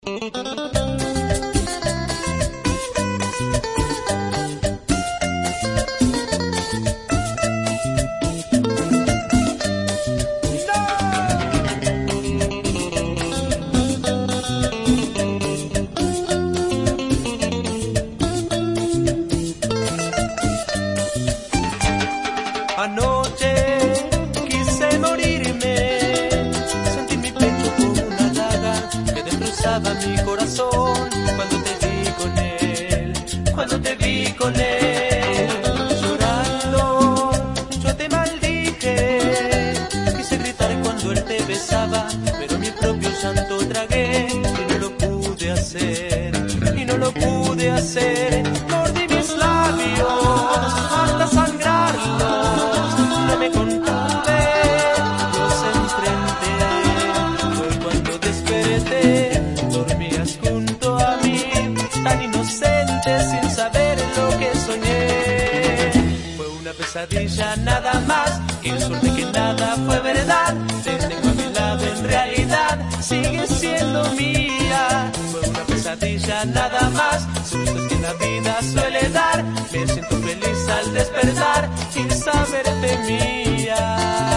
Anoche quise morirme, sentí mi pecho como una daga que destrozaba mi corazón cuando te vi con él, cuando te vi con él. Llorando, yo te maldije, quise gritar cuando él te besaba, pero mi propio llanto tragué y no lo pude hacer, y no lo pude hacer. Mordí mis labios hasta sangrarlos. Me contuve, los enfrenté, fue cuando desperté, dormías junto a mí, tan inocente sin saber lo que soñé. Fue una pesadilla nada más, qué suerte que nada fue verdad, te tengo a mi lado en realidad, sigue siendo mía. Fue una pesadilla nada más, sustos que la vida suele dar, me siento feliz al despertar y saberte mía.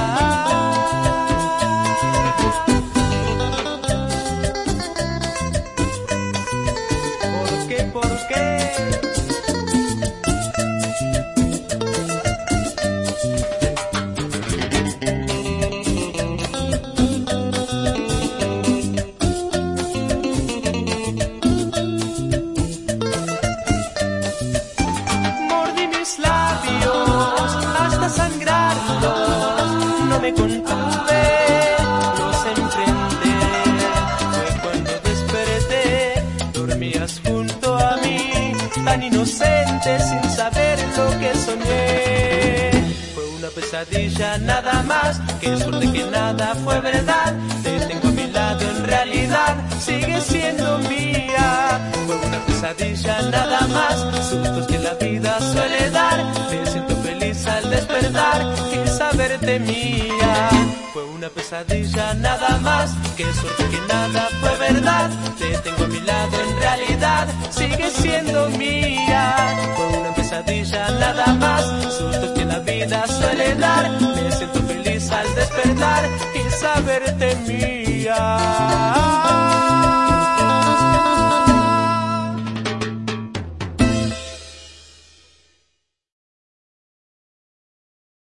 ¿Por qué? ¿Por qué? Mordí mis labios hasta sangrarlos, no me contuve, los enfrenté, fue cuando desperté, dormías junto a mí, tan inocente sin saber lo que soñé. Fue una pesadilla nada más, qué suerte que nada fue verdad, te tengo a mi lado en realidad, sigue siendo mía. Fue una pesadilla nada más, sustos que la vida suele dar, me siento feliz al despertar y saberte mía. Fue una pesadilla nada más, qué suerte que nada fue verdad, te tengo a mi lado en realidad, sigue siendo mía. Fue una pesadilla nada más, sustos que la vida suele dar, me siento feliz al despertar y saberte mía.